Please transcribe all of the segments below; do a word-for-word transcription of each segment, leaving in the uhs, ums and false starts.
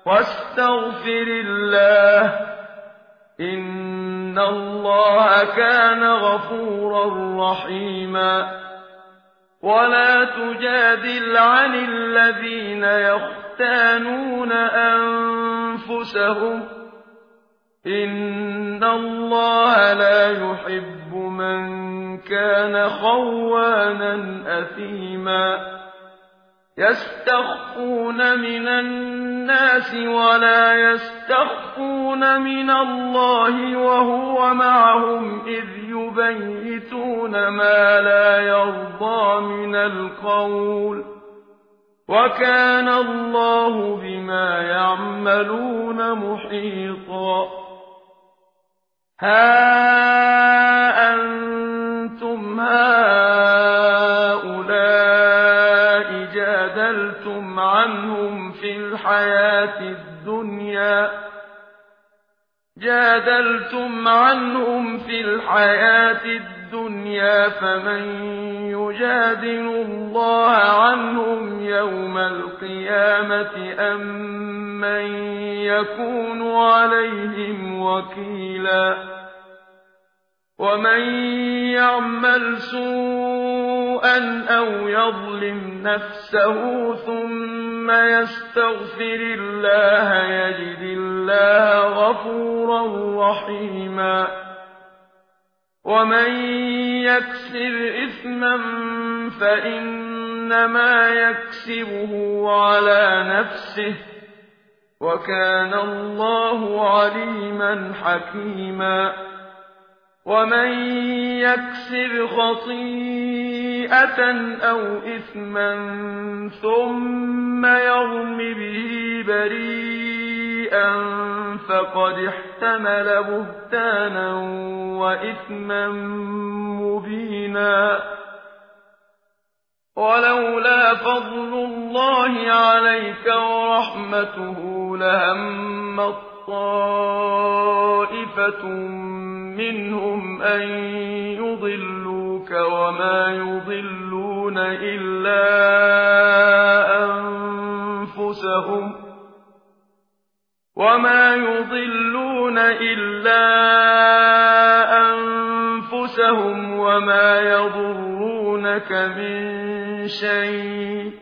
واستغفر الله إن الله كان غفورا رحيما ولا تجادل عن الذين يختانون أنفسهم إن الله لا يحب من كان خوانا أثيما يستخفون من الناس ولا يستخفون من الله وهو معهم إذ يبيتون ما لا يرضى من القول وكان الله بما يعملون محيطا ها أنتم هؤلاء جادلتم عنهم في الحياة الدنيا جادلتم عنهم في الحياة الدنيا فمن يجادل الله عنهم يوم القيامة أم من يكون عليهم وكيلا ومن يعمل سوءا أو يظلم نفسه ثم يستغفر الله يجد الله غفورا رحيما ومن يكسب إثما فإنما يكسبه على نفسه وكان الله عليما حكيما ومن يكسب خطيئة أو إثما ثم يرم به بريئا فقد احتمل بهتانا وإثما مبينا ولولا فضل الله عليك ورحمته لهم طائفة منهم أن يضلوك وما يضلون إلا أنفسهم وما يضلون إلا أنفسهم وما يضرونك من شيء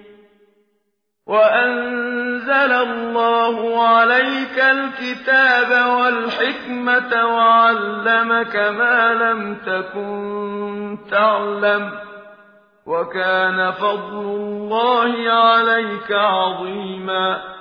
وأنزل الله عليك الكتاب والحكمة وعلمك ما لم تكن تعلم وكان فضل الله عليك عظيما